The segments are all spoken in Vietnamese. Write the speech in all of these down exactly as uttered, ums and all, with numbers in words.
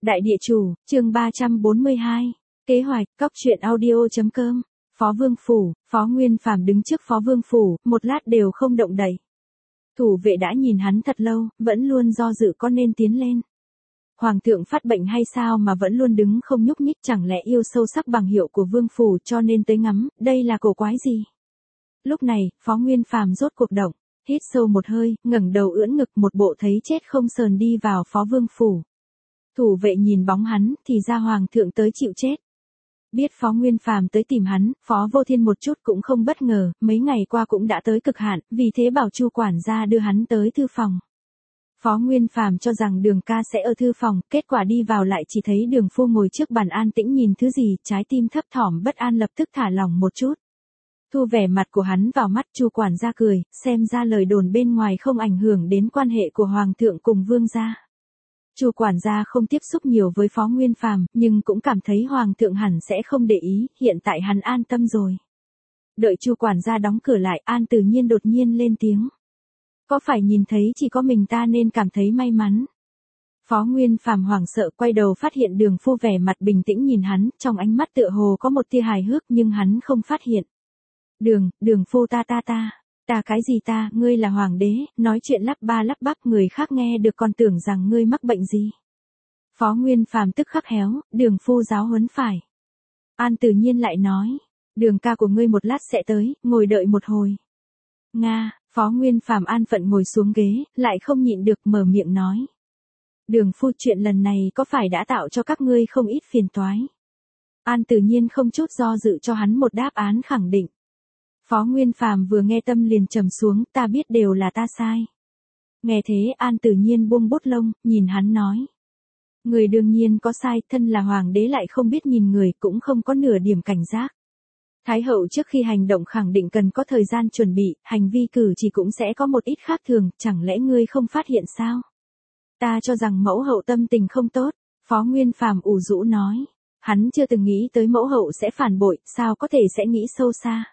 Đại địa chủ, chương ba trăm bốn mươi hai. Kế hoạch, cóc truyện audio.com. Phó Vương Phủ, Phó Nguyên Phàm đứng trước Phó Vương Phủ, một lát đều không động đậy. Thủ vệ đã nhìn hắn thật lâu, vẫn luôn do dự có nên tiến lên. Hoàng thượng phát bệnh hay sao mà vẫn luôn đứng không nhúc nhích, chẳng lẽ yêu sâu sắc bằng hiệu của Vương Phủ cho nên tới ngắm, đây là cổ quái gì? Lúc này, Phó Nguyên Phàm rốt cuộc động, hít sâu một hơi, ngẩng đầu ưỡn ngực một bộ thấy chết không sờn đi vào Phó Vương Phủ. Thủ vệ nhìn bóng hắn, thì ra Hoàng thượng tới chịu chết. Biết Phó Nguyên Phàm tới tìm hắn, Phó Vô Thiên một chút cũng không bất ngờ, mấy ngày qua cũng đã tới cực hạn, vì thế bảo Chu quản gia đưa hắn tới thư phòng. Phó Nguyên Phàm cho rằng Đường ca sẽ ở thư phòng, kết quả đi vào lại chỉ thấy Đường phu ngồi trước bàn an tĩnh nhìn thứ gì, trái tim thấp thỏm bất an lập tức thả lỏng một chút. Thu vẻ mặt của hắn vào mắt Chu quản gia cười, xem ra lời đồn bên ngoài không ảnh hưởng đến quan hệ của Hoàng thượng cùng Vương gia. Chu quản gia không tiếp xúc nhiều với Phó Nguyên Phàm, nhưng cũng cảm thấy Hoàng thượng hẳn sẽ không để ý, hiện tại hắn an tâm rồi. Đợi Chu quản gia đóng cửa lại, An Tử Nhiên đột nhiên lên tiếng. Có phải nhìn thấy chỉ có mình ta nên cảm thấy may mắn? Phó Nguyên Phàm hoảng sợ quay đầu phát hiện Đường phu vẻ mặt bình tĩnh nhìn hắn, trong ánh mắt tựa hồ có một tia hài hước nhưng hắn không phát hiện. Đường, Đường phu ta ta ta. Ta cái gì ta, ngươi là hoàng đế, nói chuyện lắp ba lắp bắp người khác nghe được còn tưởng rằng ngươi mắc bệnh gì. Phó Nguyên Phàm tức khắc héo, Đường phu giáo huấn phải. An Tử Nhiên lại nói, Đường ca của ngươi một lát sẽ tới, ngồi đợi một hồi. Nga, Phó Nguyên Phàm an phận ngồi xuống ghế, lại không nhịn được mở miệng nói. Đường phu, chuyện lần này có phải đã tạo cho các ngươi không ít phiền toái? An Tử Nhiên không chút do dự cho hắn một đáp án khẳng định. Phó Nguyên Phàm vừa nghe tâm liền trầm xuống, ta biết đều là ta sai. Nghe thế An Tử Nhiên buông bút lông, nhìn hắn nói. Người đương nhiên có sai, thân là hoàng đế lại không biết nhìn người, cũng không có nửa điểm cảnh giác. Thái hậu trước khi hành động khẳng định cần có thời gian chuẩn bị, hành vi cử chỉ cũng sẽ có một ít khác thường, chẳng lẽ ngươi không phát hiện sao? Ta cho rằng mẫu hậu tâm tình không tốt, Phó Nguyên Phàm ủ rũ nói. Hắn chưa từng nghĩ tới mẫu hậu sẽ phản bội, sao có thể sẽ nghĩ sâu xa.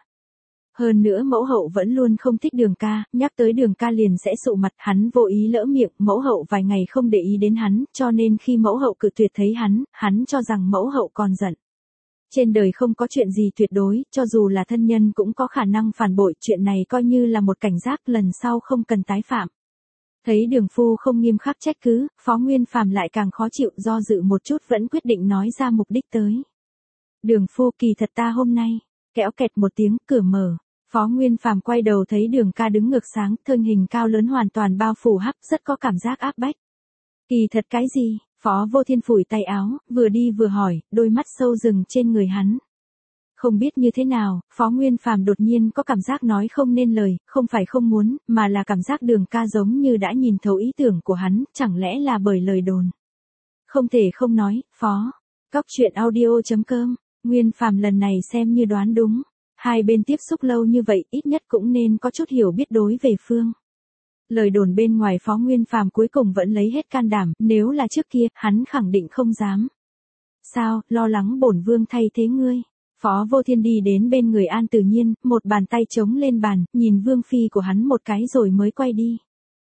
Hơn nữa mẫu hậu vẫn luôn không thích Đường ca, nhắc tới Đường ca liền sẽ sụ mặt, hắn vô ý lỡ miệng, mẫu hậu vài ngày không để ý đến hắn, cho nên khi mẫu hậu cự tuyệt thấy hắn, hắn cho rằng mẫu hậu còn giận. Trên đời không có chuyện gì tuyệt đối, cho dù là thân nhân cũng có khả năng phản bội, chuyện này coi như là một cảnh giác, lần sau không cần tái phạm. Thấy Đường phu không nghiêm khắc trách cứ, Phó Nguyên Phàm lại càng khó chịu, do dự một chút vẫn quyết định nói ra mục đích tới. Đường phu, kỳ thật ta hôm nay, kéo kẹt một tiếng, cửa mở. Phó Nguyên Phàm quay đầu thấy Đường ca đứng ngược sáng, thân hình cao lớn hoàn toàn bao phủ hắc, rất có cảm giác áp bách. Kỳ thật cái gì? Phó Vô Thiên phủi tay áo, vừa đi vừa hỏi, đôi mắt sâu rừng trên người hắn. Không biết như thế nào, Phó Nguyên Phàm đột nhiên có cảm giác nói không nên lời, không phải không muốn, mà là cảm giác Đường ca giống như đã nhìn thấu ý tưởng của hắn, chẳng lẽ là bởi lời đồn. Không thể không nói, Phó. Cóc truyện audio.com, Nguyên Phàm lần này xem như đoán đúng. Hai bên tiếp xúc lâu như vậy, ít nhất cũng nên có chút hiểu biết đối về phương. Lời đồn bên ngoài Phó Nguyên Phàm cuối cùng vẫn lấy hết can đảm, nếu là trước kia, hắn khẳng định không dám. Sao, lo lắng bổn vương thay thế ngươi? Phó Vô Thiên đi đến bên người An Tử Nhiên, một bàn tay chống lên bàn, nhìn vương phi của hắn một cái rồi mới quay đi.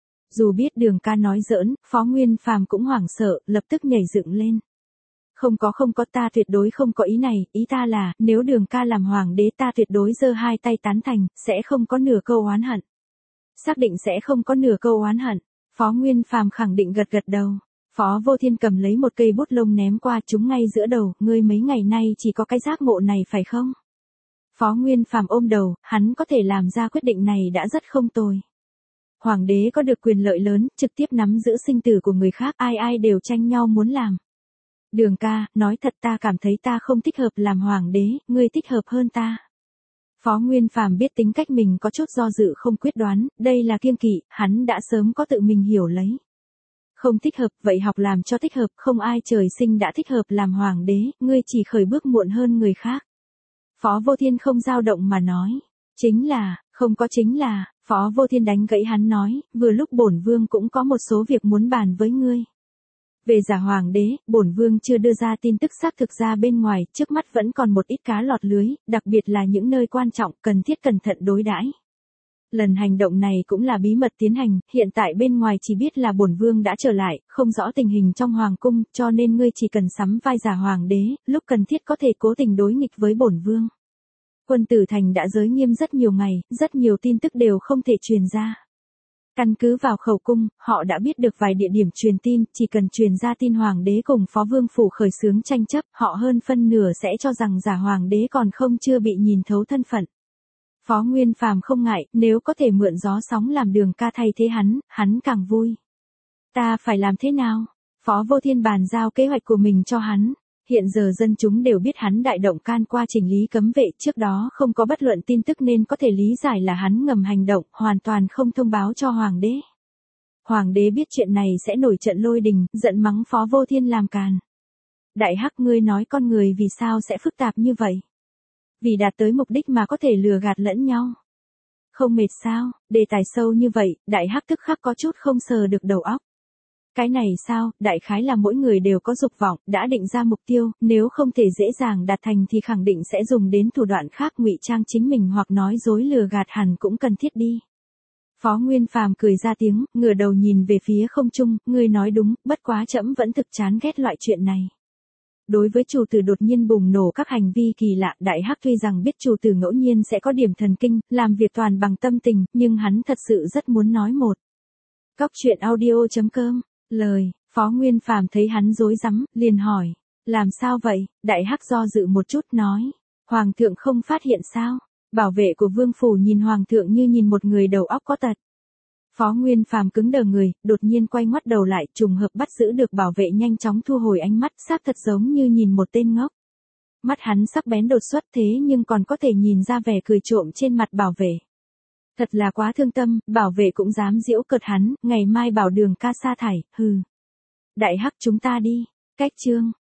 Dù biết Đường ca nói giỡn, Phó Nguyên Phàm cũng hoảng sợ, lập tức nhảy dựng lên. Không có không có, ta tuyệt đối không có ý này, ý ta là, nếu Đường ca làm hoàng đế ta tuyệt đối giơ hai tay tán thành, sẽ không có nửa câu oán hận. Xác định sẽ không có nửa câu oán hận. Phó Nguyên Phàm khẳng định gật gật đầu. Phó Vô Thiên cầm lấy một cây bút lông ném qua chúng ngay giữa đầu, ngươi mấy ngày nay chỉ có cái giác ngộ này phải không? Phó Nguyên Phàm ôm đầu, hắn có thể làm ra quyết định này đã rất không tồi. Hoàng đế có được quyền lợi lớn, trực tiếp nắm giữ sinh tử của người khác, ai ai đều tranh nhau muốn làm. Đường ca, nói thật ta cảm thấy ta không thích hợp làm hoàng đế, ngươi thích hợp hơn ta. Phó Nguyên Phàm biết tính cách mình có chút do dự không quyết đoán, đây là kiêng kỵ, hắn đã sớm có tự mình hiểu lấy. Không thích hợp, vậy học làm cho thích hợp, không ai trời sinh đã thích hợp làm hoàng đế, ngươi chỉ khởi bước muộn hơn người khác. Phó Vô Thiên không dao động mà nói, chính là, không có chính là, Phó Vô Thiên đánh gãy hắn nói, vừa lúc bổn vương cũng có một số việc muốn bàn với ngươi. Về giả hoàng đế, bổn vương chưa đưa ra tin tức xác thực ra bên ngoài, trước mắt vẫn còn một ít cá lọt lưới, đặc biệt là những nơi quan trọng, cần thiết cẩn thận đối đãi. Lần hành động này cũng là bí mật tiến hành, hiện tại bên ngoài chỉ biết là bổn vương đã trở lại, không rõ tình hình trong hoàng cung, cho nên ngươi chỉ cần sắm vai giả hoàng đế, lúc cần thiết có thể cố tình đối nghịch với bổn vương. Quân tử thành đã giới nghiêm rất nhiều ngày, rất nhiều tin tức đều không thể truyền ra. Căn cứ vào khẩu cung, họ đã biết được vài địa điểm truyền tin, chỉ cần truyền ra tin hoàng đế cùng phó vương phủ khởi xướng tranh chấp, họ hơn phân nửa sẽ cho rằng giả hoàng đế còn không chưa bị nhìn thấu thân phận. Phó Nguyên Phàm không ngại, nếu có thể mượn gió sóng làm đường ca thay thế hắn, hắn càng vui. Ta phải làm thế nào? Phó Vô Thiên bàn giao kế hoạch của mình cho hắn. Hiện giờ dân chúng đều biết hắn đại động can qua chỉnh lý cấm vệ, trước đó không có bất luận tin tức nên có thể lý giải là hắn ngầm hành động, hoàn toàn không thông báo cho hoàng đế. Hoàng đế biết chuyện này sẽ nổi trận lôi đình, giận mắng Phó Vô Thiên làm càn. Đại hắc, ngươi nói con người vì sao sẽ phức tạp như vậy? Vì đạt tới mục đích mà có thể lừa gạt lẫn nhau. Không mệt sao? Đề tài sâu như vậy, đại hắc tức khắc có chút không sờ được đầu óc. Cái này sao, đại khái là mỗi người đều có dục vọng, đã định ra mục tiêu, nếu không thể dễ dàng đạt thành thì khẳng định sẽ dùng đến thủ đoạn khác ngụy trang chính mình hoặc nói dối lừa gạt, hẳn cũng cần thiết đi. Phó Nguyên Phàm cười ra tiếng, ngửa đầu nhìn về phía không trung, ngươi nói đúng, bất quá trẫm vẫn thực chán ghét loại chuyện này. Đối với chủ tử đột nhiên bùng nổ các hành vi kỳ lạ, đại hắc tuy rằng biết chủ tử ngẫu nhiên sẽ có điểm thần kinh, làm việc toàn bằng tâm tình, nhưng hắn thật sự rất muốn nói một. Cóc truyện audio chấm com. Lời, Phó Nguyên Phàm thấy hắn rối rắm, liền hỏi, làm sao vậy? Đại hắc do dự một chút nói, hoàng thượng không phát hiện sao? Bảo vệ của vương phủ nhìn hoàng thượng như nhìn một người đầu óc có tật. Phó Nguyên Phàm cứng đờ người, đột nhiên quay ngoắt đầu lại, trùng hợp bắt giữ được bảo vệ nhanh chóng thu hồi ánh mắt, xác thật giống như nhìn một tên ngốc. Mắt hắn sắc bén đột xuất thế nhưng còn có thể nhìn ra vẻ cười trộm trên mặt bảo vệ. Thật là quá thương tâm, bảo vệ cũng dám giễu cợt hắn, ngày mai bảo đường ca sa thải, hừ. Đại hắc, chúng ta đi. Cách chương